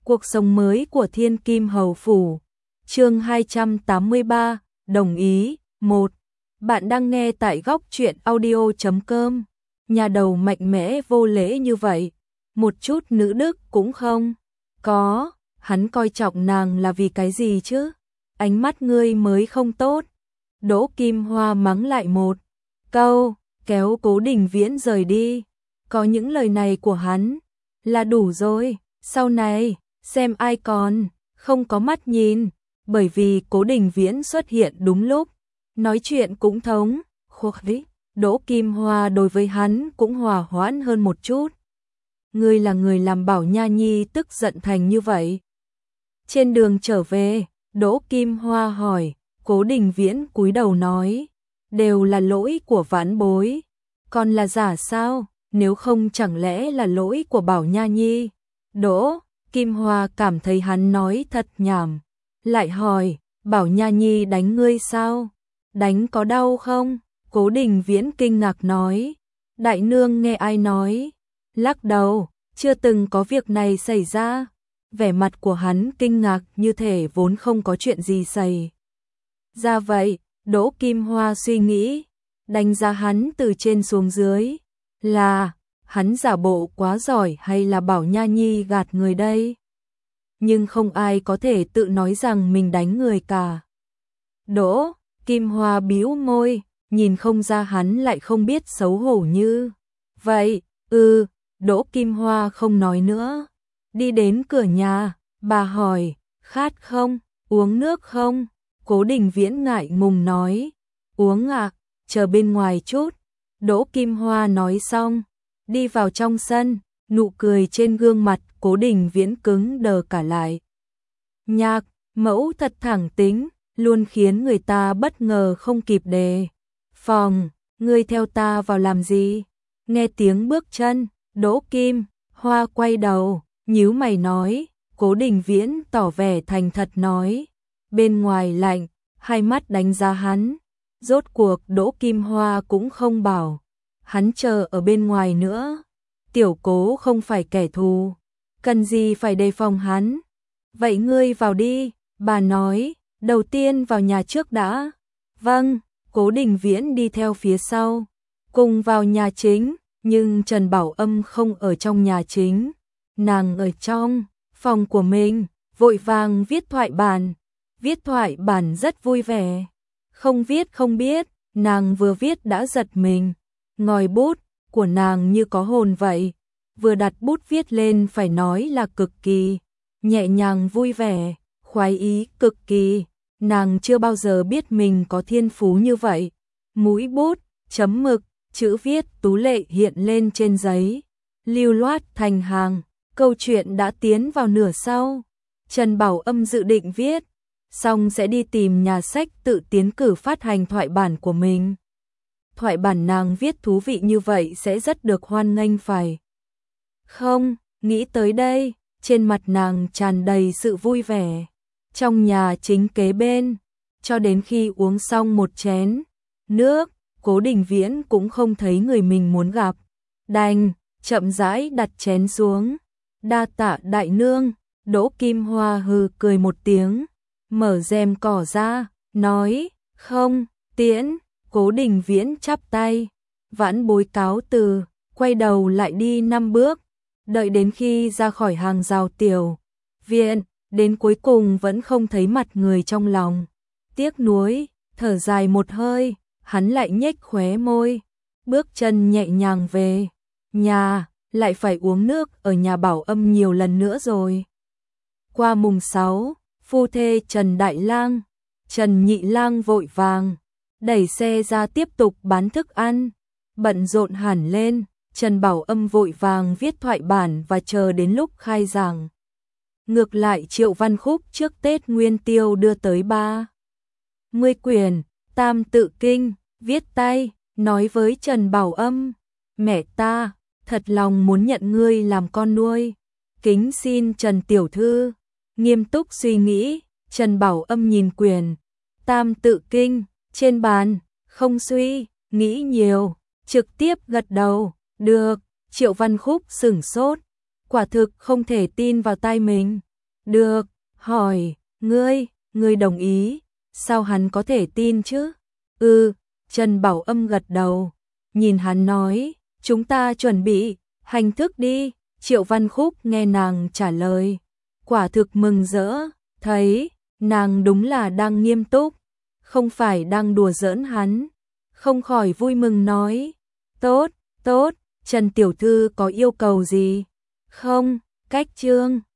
Cuộc sống mới của Thiên Kim Hầu Phủ. Chương 283, đồng ý. 1. Bạn đang nghe tại góc truyện audio.com. Nhà đầu mạnh mẽ vô lễ như vậy, một chút nữ đức cũng không có. Hắn coi trọng nàng là vì cái gì chứ? Ánh mắt ngươi mới không tốt. Đỗ Kim Hoa mắng lại một câu, kéo Cố Đình Viễn rời đi. Có những lời này của hắn là đủ rồi. Sau này xem ai còn không có mắt nhìn, bởi vì Cố Đình Viễn xuất hiện đúng lúc, nói chuyện cũng thống khoái. Đỗ Kim Hoa đối với hắn cũng hòa hoãn hơn một chút. Ngươi là người làm Bảo Nha Nhi tức giận thành như vậy. Trên đường trở về, Đỗ Kim Hoa hỏi. Cố Đình Viễn cúi đầu nói, đều là lỗi của vãn bối. Còn là giả sao? Nếu không chẳng lẽ là lỗi của Bảo Nha Nhi? Đỗ Kim Hoa cảm thấy hắn nói thật nhảm, lại hỏi, Bảo Nha Nhi đánh ngươi sao? Đánh có đau không? Cố Đình Viễn kinh ngạc nói, đại nương nghe ai nói? Lắc đầu, chưa từng có việc này xảy ra. Vẻ mặt của hắn kinh ngạc như thể vốn không có chuyện gì xảy ra vậy. Đỗ Kim Hoa suy nghĩ, đánh giá hắn từ trên xuống dưới, là hắn giả bộ quá giỏi hay là Bảo Nha Nhi gạt người đây? Nhưng không ai có thể tự nói rằng mình đánh người cả. Đỗ Kim Hoa bĩu môi, nhìn không ra hắn lại không biết xấu hổ như vậy. Đỗ Kim Hoa không nói nữa. Đi đến cửa nhà, bà hỏi, khát không, uống nước không? Cố Đình Viễn ngại ngùng nói, uống à, chờ bên ngoài chút. Đỗ Kim Hoa nói xong, đi vào trong sân, nụ cười trên gương mặt Cố Đình Viễn cứng đờ cả lại. Nhạc mẫu thật thẳng tính, luôn khiến người ta bất ngờ không kịp đề phòng. Ngươi theo ta vào làm gì? Nghe tiếng bước chân, Đỗ Kim Hoa quay đầu, nhíu mày nói. Cố Đình Viễn tỏ vẻ thành thật nói, bên ngoài lạnh, hai mắt đánh giá hắn. Rốt cuộc Đỗ Kim Hoa cũng không bảo hắn chờ ở bên ngoài nữa. Tiểu Cố không phải kẻ thù, cần gì phải đề phòng hắn. Vậy ngươi vào đi, bà nói, đầu tiên vào nhà trước đã. Vâng. Cố Đình Viễn đi theo phía sau, cùng vào nhà chính, nhưng Trần Bảo Âm không ở trong nhà chính. Nàng ở trong phòng của mình, vội vàng viết thoại bản. Viết thoại bản rất vui vẻ. Không viết không biết, nàng vừa viết đã giật mình. Ngòi bút của nàng như có hồn vậy. Vừa đặt bút viết lên phải nói là cực kỳ nhẹ nhàng vui vẻ, khoái ý cực kỳ. Nàng chưa bao giờ biết mình có thiên phú như vậy. Mũi bút, chấm mực, chữ viết tú lệ hiện lên trên giấy, lưu loát thành hàng. Câu chuyện đã tiến vào nửa sau. Trần Bảo Âm dự định viết xong sẽ đi tìm nhà sách tự tiến cử phát hành thoại bản của mình. Thoại bản nàng viết thú vị như vậy sẽ rất được hoan nghênh phải không? Nghĩ tới đây, trên mặt nàng tràn đầy sự vui vẻ. Trong nhà chính kế bên, cho đến khi uống xong một chén nước, Cố Đình Viễn cũng không thấy người mình muốn gặp, đành chậm rãi đặt chén xuống. Đa tạ đại nương. Đỗ Kim Hoa hừ cười một tiếng, mở rèm cỏ ra, nói, không, tiễn. Cố Đình Viễn chắp tay, vãn bối cáo từ, quay đầu lại đi 5 bước, đợi đến khi ra khỏi hàng rào tiểu viện, đến cuối cùng vẫn không thấy mặt người. Trong lòng tiếc nuối, thở dài một hơi, hắn lại nhếch khóe môi, bước chân nhẹ nhàng về nhà. Lại phải uống nước ở nhà Bảo Âm nhiều lần nữa rồi. Qua mùng 6, phu thê Trần Đại Lang, Trần Nhị Lang vội vàng đẩy xe ra tiếp tục bán thức ăn, bận rộn hẳn lên. Trần Bảo Âm vội vàng viết thoại bản và chờ đến lúc khai giảng. Ngược lại Triệu Văn Khúc trước Tết Nguyên Tiêu đưa tới 30 quyển Tam Tự Kinh, viết tay, nói với Trần Bảo Âm, mẹ ta thật lòng muốn nhận ngươi làm con nuôi. Kính xin Trần tiểu thư nghiêm túc suy nghĩ. Trần Bảo Âm nhìn quyển Tam Tự Kinh trên bàn, không suy nghĩ nhiều, trực tiếp gật đầu, được. Triệu Văn Khúc sửng sốt, quả thực không thể tin vào tai mình. Được, hỏi, ngươi đồng ý, sao hắn có thể tin chứ? Trần Bảo Âm gật đầu, nhìn hắn nói, chúng ta chuẩn bị, hành thức đi. Triệu Văn Khúc nghe nàng trả lời, quả thực mừng rỡ, thấy nàng đúng là đang nghiêm túc, không phải đang đùa giỡn hắn, không khỏi vui mừng nói, tốt, Trần tiểu thư có yêu cầu gì? Không, cách trương.